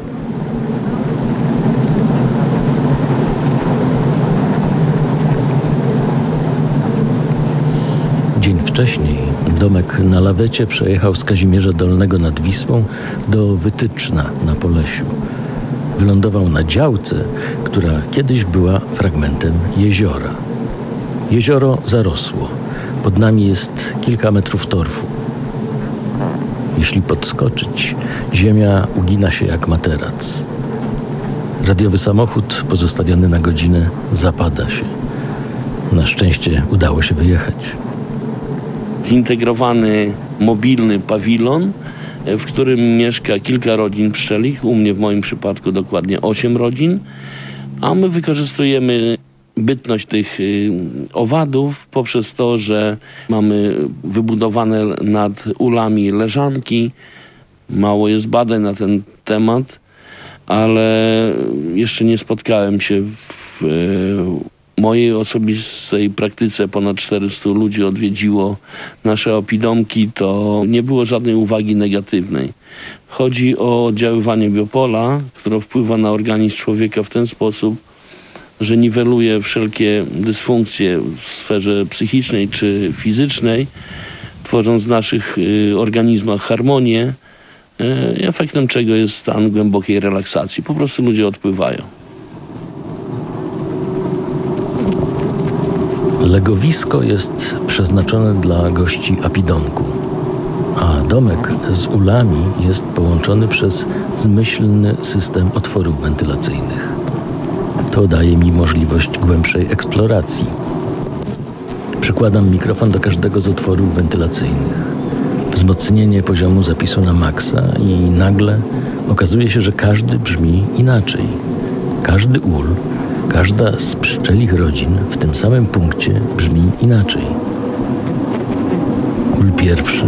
Dzień wcześniej Domek na lawecie przejechał z Kazimierza Dolnego nad Wisłą do Wytyczna na Polesiu. Wylądował na działce, która kiedyś była fragmentem jeziora. Jezioro zarosło. Pod nami jest kilka metrów torfu. Jeśli podskoczyć, ziemia ugina się jak materac. Radiowy samochód pozostawiony na godzinę zapada się. Na szczęście udało się wyjechać. Zintegrowany, mobilny pawilon, w którym mieszka kilka rodzin pszczelich, u mnie w moim przypadku dokładnie 8 rodzin, a my wykorzystujemy bytność tych owadów poprzez to, że mamy wybudowane nad ulami leżanki. Mało jest badań na ten temat, ale jeszcze nie spotkałem się w mojej osobistej praktyce. Ponad 400 ludzi odwiedziło nasze opidomki, to nie było żadnej uwagi negatywnej. Chodzi o oddziaływanie biopola, które wpływa na organizm człowieka w ten sposób, że niweluje wszelkie dysfunkcje w sferze psychicznej czy fizycznej, tworząc w naszych organizmach harmonię, efektem czego jest stan głębokiej relaksacji. Po prostu ludzie odpływają. Legowisko jest przeznaczone dla gości apidomku, a domek z ulami jest połączony przez zmyślny system otworów wentylacyjnych. To daje mi możliwość głębszej eksploracji. Przykładam mikrofon do każdego z otworów wentylacyjnych. Wzmocnienie poziomu zapisu na maksa i nagle okazuje się, że każdy brzmi inaczej. Każdy ul, każda z pszczelich rodzin w tym samym punkcie brzmi inaczej. Ul pierwszy,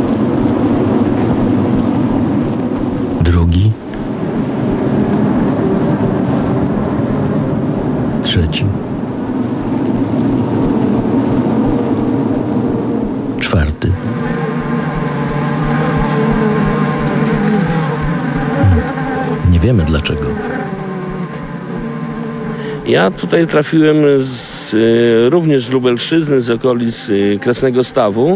drugi, trzeci, czwarty. Nie wiemy dlaczego. Ja tutaj trafiłem również z Lubelszczyzny, z okolic Kresnego Stawu.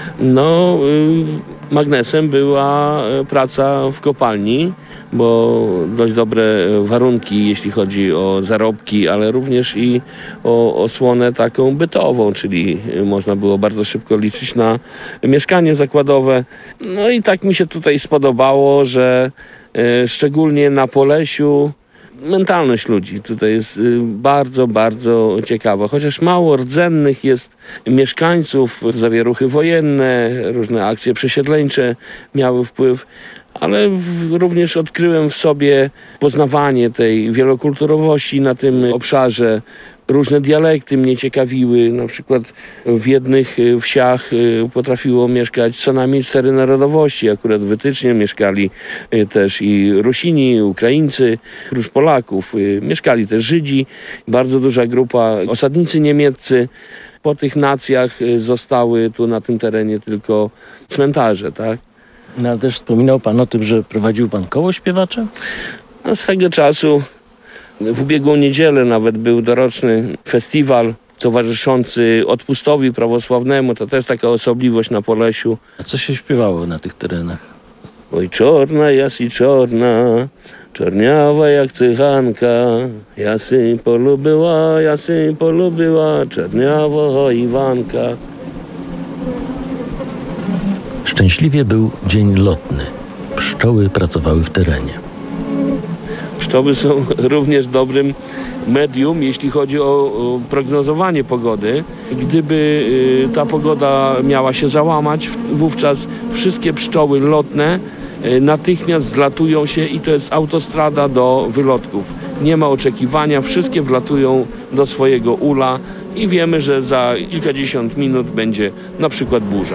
Magnesem była praca w kopalni, bo dość dobre warunki, jeśli chodzi o zarobki, ale również i o osłonę taką bytową, czyli można było bardzo szybko liczyć na mieszkanie zakładowe. No i tak mi się tutaj spodobało, że szczególnie na Polesiu mentalność ludzi tutaj jest bardzo, bardzo ciekawa. Chociaż mało rdzennych jest mieszkańców, zawieruchy wojenne, różne akcje przesiedleńcze miały wpływ, ale również odkryłem w sobie poznawanie tej wielokulturowości na tym obszarze, Różne dialekty mnie ciekawiły. Na przykład w jednych wsiach potrafiło mieszkać co najmniej 4 narodowości. Akurat wytycznie mieszkali też i Rusini, i Ukraińcy, oprócz Polaków. Mieszkali też Żydzi, bardzo duża grupa osadnicy niemieccy. Po tych nacjach zostały tu na tym terenie tylko cmentarze, tak? No, ale też wspominał pan o tym, że prowadził pan koło śpiewacze? No, swego czasu w ubiegłą niedzielę nawet był doroczny festiwal towarzyszący odpustowi prawosławnemu. To też taka osobliwość na Polesiu. A co się śpiewało na tych terenach? Oj, czarna jest i czarna, czarniawa jak cychanka. Ja sy polubiła, czarniawa Iwanka. Szczęśliwie był dzień lotny. Pszczoły pracowały w terenie. Pszczoły są również dobrym medium, jeśli chodzi o prognozowanie pogody. Gdyby ta pogoda miała się załamać, wówczas wszystkie pszczoły lotne natychmiast zlatują się i to jest autostrada do wylotków. Nie ma oczekiwania, wszystkie wlatują do swojego ula i wiemy, że za kilkadziesiąt minut będzie na przykład burza.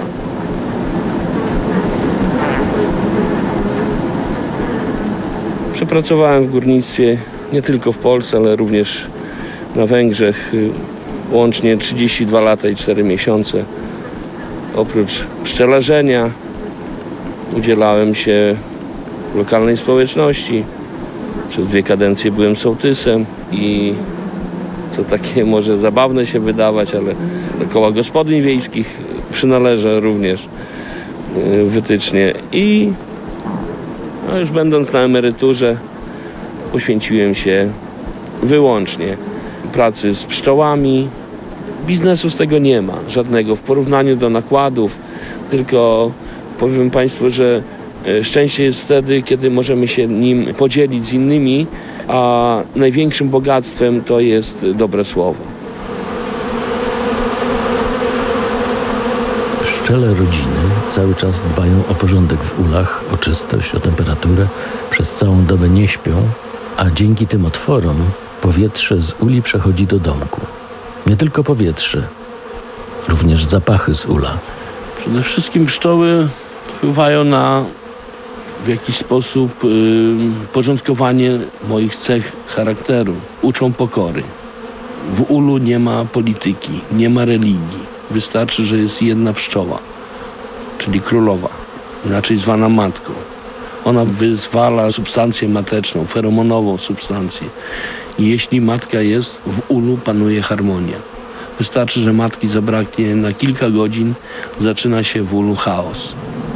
Przepracowałem w górnictwie nie tylko w Polsce, ale również na Węgrzech. Łącznie 32 lata i 4 miesiące. Oprócz pszczelarzenia udzielałem się w lokalnej społeczności. Przez 2 kadencje byłem sołtysem i co takie może zabawne się wydawać, ale do koła gospodyń wiejskich przynależę również wytycznie. I już będąc na emeryturze poświęciłem się wyłącznie pracy z pszczołami. Biznesu z tego nie ma żadnego w porównaniu do nakładów, tylko powiem Państwu, że szczęście jest wtedy, kiedy możemy się nim podzielić z innymi, a największym bogactwem to jest dobre słowo. Pszczele rodziny cały czas dbają o porządek w ulach, o czystość, o temperaturę. Przez całą dobę nie śpią, a dzięki tym otworom powietrze z uli przechodzi do domku. Nie tylko powietrze, również zapachy z ula. Przede wszystkim pszczoły wpływają na w jakiś sposób porządkowanie moich cech charakteru. Uczą pokory. W ulu nie ma polityki, nie ma religii. Wystarczy, że jest jedna pszczoła, czyli królowa, inaczej zwana matką. Ona wyzwala substancję mateczną, feromonową substancję. I jeśli matka jest, w ulu panuje harmonia. Wystarczy, że matki zabraknie na kilka godzin, zaczyna się w ulu chaos.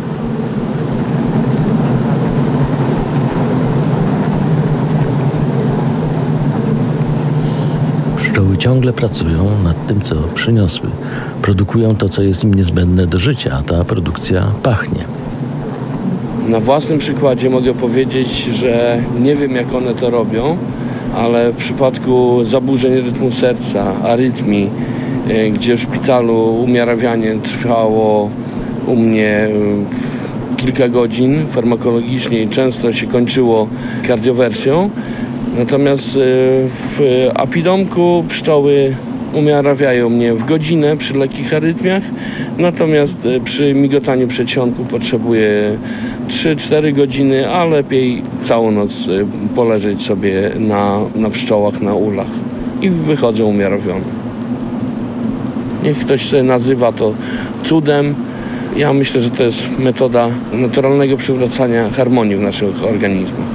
Pszczoły ciągle pracują nad tym, co przyniosły. Produkują to, co jest im niezbędne do życia, a ta produkcja pachnie. Na własnym przykładzie mogę powiedzieć, że nie wiem, jak one to robią, ale w przypadku zaburzeń rytmu serca, arytmii, gdzie w szpitalu umiarawianie trwało u mnie kilka godzin farmakologicznie i często się kończyło kardiowersją. Natomiast w apidomku pszczoły umiarawiają mnie w godzinę przy lekkich arytmiach, natomiast przy migotaniu przedsionku potrzebuję 3-4 godziny, a lepiej całą noc poleżeć sobie na pszczołach, na ulach i wychodzą umiarawione. Niech ktoś sobie nazywa to cudem. Ja myślę, że to jest metoda naturalnego przywracania harmonii w naszych organizmach.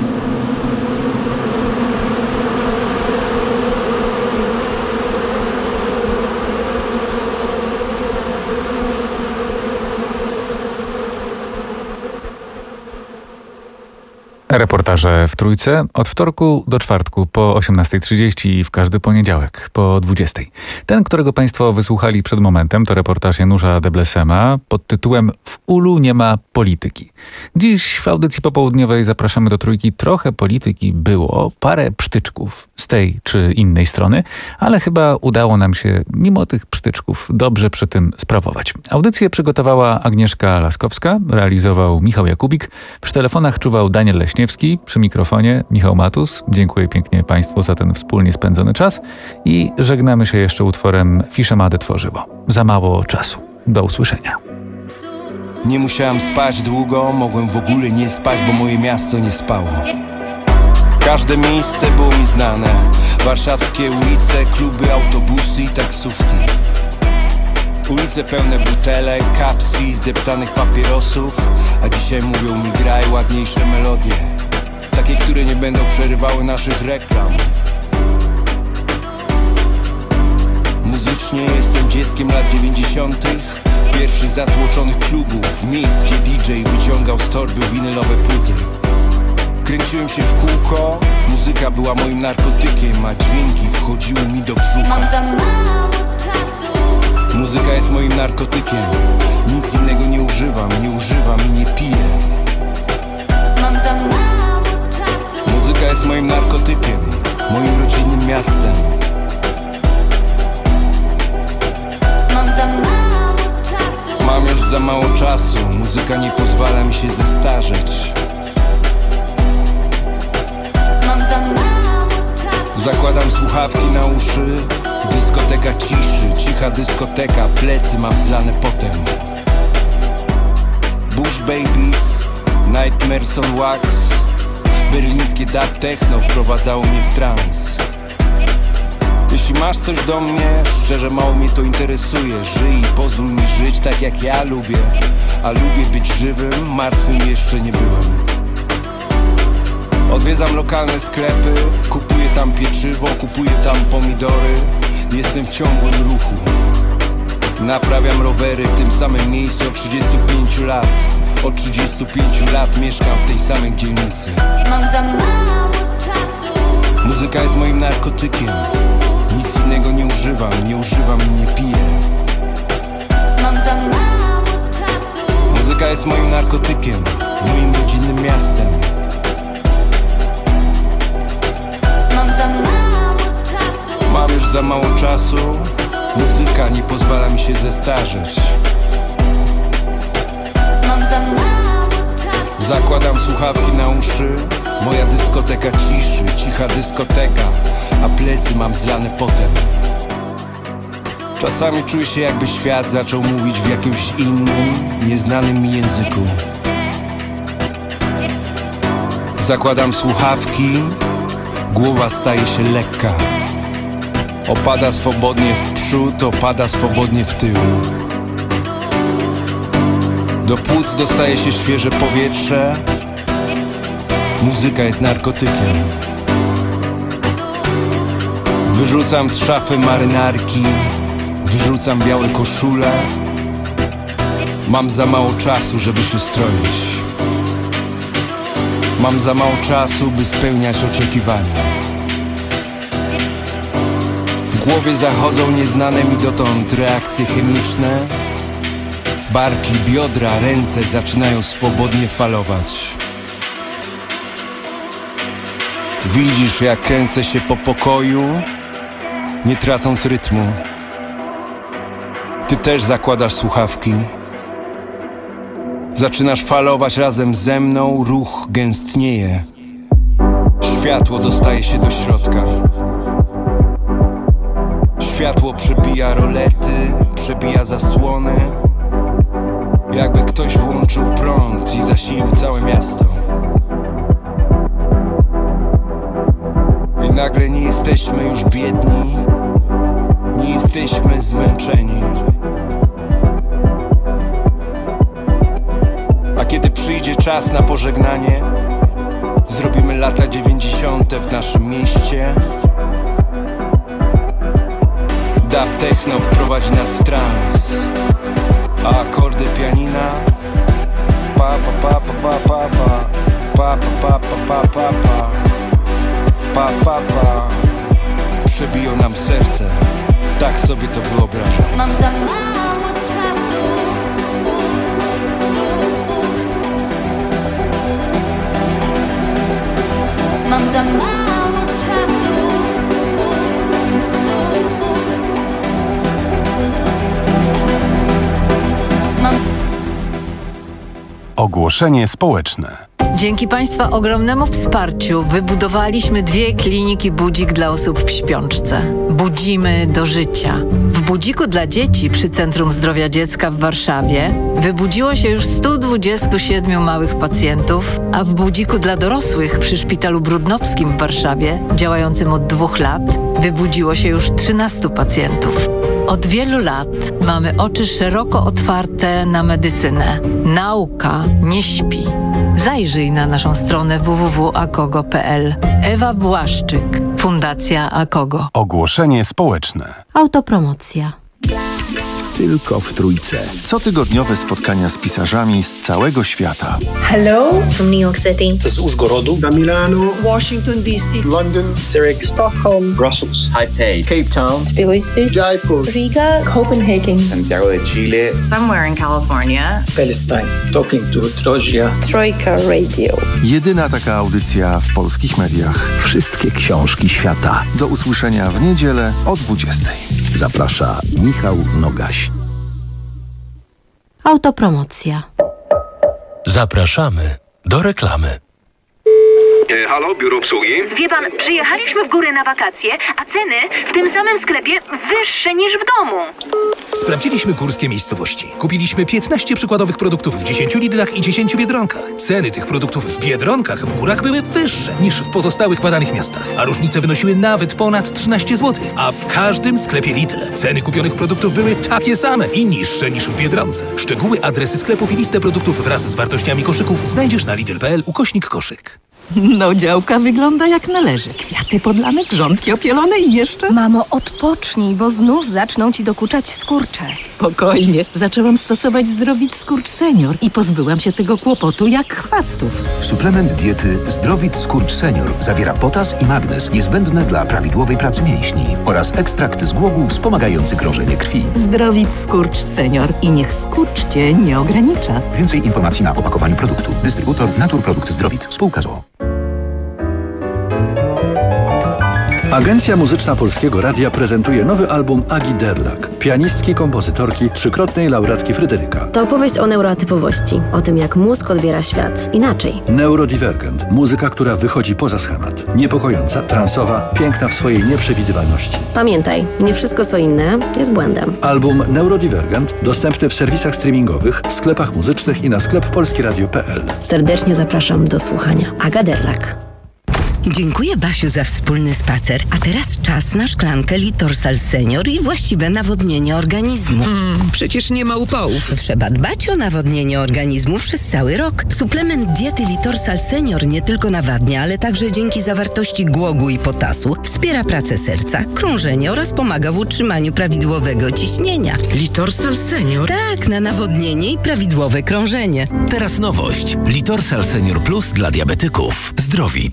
Reportaże w Trójce od wtorku do czwartku po 18:30 i w każdy poniedziałek po 20:00. Ten, którego Państwo wysłuchali przed momentem, to reportaż Janusza Deblesema pod tytułem W ulu nie ma polityki. Dziś w audycji popołudniowej zapraszamy do Trójki. Trochę polityki było, parę psztyczków z tej czy innej strony, ale chyba udało nam się mimo tych psztyczków dobrze przy tym sprawować. Audycję przygotowała Agnieszka Laskowska, realizował Michał Jakubik, przy telefonach czuwał Daniel Leśniewski, Wiśniewski, przy mikrofonie Michał Matus. Dziękuję pięknie Państwu za ten wspólnie spędzony czas i żegnamy się jeszcze utworem Fiszemady Tworzywo. Za mało czasu. Do usłyszenia. Nie musiałem spać długo, mogłem w ogóle nie spać, bo moje miasto nie spało. Każde miejsce było mi znane. Warszawskie ulice, kluby, autobusy i taksówki. Ulice pełne butelek, kapsli, zdeptanych papierosów. A dzisiaj mówią mi graj ładniejsze melodie, takie, które nie będą przerywały naszych reklam. Muzycznie jestem dzieckiem lat 90. Pierwszych zatłoczonych klubów, miejsc, gdzie DJ wyciągał z torby winylowe płyty. Kręciłem się w kółko, muzyka była moim narkotykiem, a dźwięki wchodziły mi do brzucha. Mam za mało czasu. Muzyka jest moim narkotykiem, nic innego nie używam i nie piję. Mam za mało czasu. Muzyka jest moim narkotykiem, moim rodzinnym miastem. Mam za mało czasu. Mam już za mało czasu, muzyka nie pozwala mi się zestarzeć. Mam za mało czasu. Zakładam słuchawki na uszy, dyskoteka ciszy, cicha dyskoteka, plecy mam zlane potem. Bush Babies, Nightmares on Wax, berlińskie dub techno wprowadzało mnie w trans. Jeśli masz coś do mnie, szczerze mało mnie to interesuje. Żyj i pozwól mi żyć tak jak ja lubię. A lubię być żywym, martwym jeszcze nie byłem. Odwiedzam lokalne sklepy, kupuję tam pieczywo, kupuję tam pomidory. Jestem w ciągłym ruchu. Naprawiam rowery w tym samym miejscu od 35 lat. Od 35 lat mieszkam w tej samej dzielnicy. Mam za mało czasu. Muzyka jest moim narkotykiem. Nic innego nie używam i nie piję. Mam za mało czasu. Muzyka jest moim narkotykiem, moim rodzinnym miastem. Mam za mało czasu. Mam już za mało czasu. Muzyka nie pozwala mi się zestarzeć. Mam za mało czasu. Zakładam słuchawki na uszy, moja dyskoteka ciszy, cicha dyskoteka, a plecy mam zlane potem. Czasami czuję się, jakby świat zaczął mówić w jakimś innym, nieznanym mi języku. Zakładam słuchawki, głowa staje się lekka. Opada swobodnie w przód, opada swobodnie w tył. Do płuc dostaje się świeże powietrze. Muzyka jest narkotykiem. Wyrzucam z szafy marynarki, wyrzucam białe koszule. Mam za mało czasu, żeby się stroić. Mam za mało czasu, by spełniać oczekiwania. W głowie zachodzą nieznane mi dotąd reakcje chemiczne. Barki, biodra, ręce zaczynają swobodnie falować. Widzisz, jak kręcę się po pokoju, nie tracąc rytmu. Ty też zakładasz słuchawki. Zaczynasz falować razem ze mną, ruch gęstnieje. Światło dostaje się do środka. Światło przebija rolety, przebija zasłony. Jakby ktoś włączył prąd i zasilił całe miasto. I nagle nie jesteśmy już biedni, nie jesteśmy zmęczeni. A kiedy przyjdzie czas na pożegnanie, zrobimy lata 90. w naszym mieście. Dub techno wprowadzi nas w trans, a akordy pianina pa pa pa pa pa pa pa pa pa pa pa pa pa przebiją nam serce. Tak sobie to wyobrażam. Mam za mało czasu. Mam za mało czasu. Ogłoszenie społeczne. Dzięki Państwa ogromnemu wsparciu wybudowaliśmy 2 kliniki Budzik dla osób w śpiączce. Budzimy do życia. W Budziku dla dzieci przy Centrum Zdrowia Dziecka w Warszawie wybudziło się już 127 małych pacjentów, a w Budziku dla dorosłych przy Szpitalu Brudnowskim w Warszawie, działającym od 2 lat, wybudziło się już 13 pacjentów. Od wielu lat mamy oczy szeroko otwarte na medycynę. Nauka nie śpi. Zajrzyj na naszą stronę www.akogo.pl. Ewa Błaszczyk, Fundacja Akogo. Ogłoszenie społeczne. Autopromocja. Tylko w Trójce. Cotygodniowe spotkania z pisarzami z całego świata. Hello from New York City. Z Użgorodu, Da Milano, Washington DC, London, Zurich, Stockholm, Brussels, Taipei, Cape Town, Tbilisi, Jaipur, Riga, Copenhagen, Santiago de Chile, somewhere in California, Palestine, talking to Troja. Troika Radio. Jedyna taka audycja w polskich mediach. Wszystkie książki świata. Do usłyszenia w niedzielę o 20:00. Zaprasza Michał Nogaś. Autopromocja. Zapraszamy do reklamy. Halo, biuro obsługi? Wie pan, przyjechaliśmy w góry na wakacje, a ceny w tym samym sklepie wyższe niż w domu. Sprawdziliśmy górskie miejscowości. Kupiliśmy 15 przykładowych produktów w 10 Lidlach i 10 Biedronkach. Ceny tych produktów w Biedronkach w górach były wyższe niż w pozostałych badanych miastach, a różnice wynosiły nawet ponad 13 zł. A w każdym sklepie Lidl ceny kupionych produktów były takie same i niższe niż w Biedronce. Szczegóły, adresy sklepów i listę produktów wraz z wartościami koszyków znajdziesz na lidl.pl/koszyk. No, działka wygląda jak należy. Kwiaty podlane, grządki opielone i jeszcze... Mamo, odpocznij, bo znów zaczną ci dokuczać skurcze. Spokojnie. Zaczęłam stosować Zdrowit Skurcz Senior i pozbyłam się tego kłopotu jak chwastów. Suplement diety Zdrowit Skurcz Senior zawiera potas i magnez niezbędne dla prawidłowej pracy mięśni oraz ekstrakt z głogów wspomagający krążenie krwi. Zdrowit Skurcz Senior i niech skurcz cię nie ogranicza. Więcej informacji na opakowaniu produktu. Dystrybutor Naturprodukt Zdrowit. Spółka z o.o. Agencja Muzyczna Polskiego Radia prezentuje nowy album Agi Derlak, pianistki, kompozytorki, 3-krotnej laureatki Fryderyka. To opowieść o neuroatypowości, o tym jak mózg odbiera świat inaczej. Neurodivergent, muzyka, która wychodzi poza schemat. Niepokojąca, transowa, piękna w swojej nieprzewidywalności. Pamiętaj, nie wszystko co inne jest błędem. Album Neurodivergent dostępny w serwisach streamingowych, sklepach muzycznych i na sklep polskieradio.pl. Serdecznie zapraszam do słuchania. Aga Derlak. Dziękuję, Basiu, za wspólny spacer. A teraz czas na szklankę Litorsal Senior i właściwe nawodnienie organizmu. Przecież nie ma upałów. Trzeba dbać o nawodnienie organizmu przez cały rok. Suplement diety Litorsal Senior nie tylko nawadnia, ale także dzięki zawartości głogu i potasu wspiera pracę serca, krążenie oraz pomaga w utrzymaniu prawidłowego ciśnienia. Litorsal Senior? Tak, na nawodnienie i prawidłowe krążenie. Teraz nowość. Litorsal Senior Plus dla diabetyków. Zdrowit.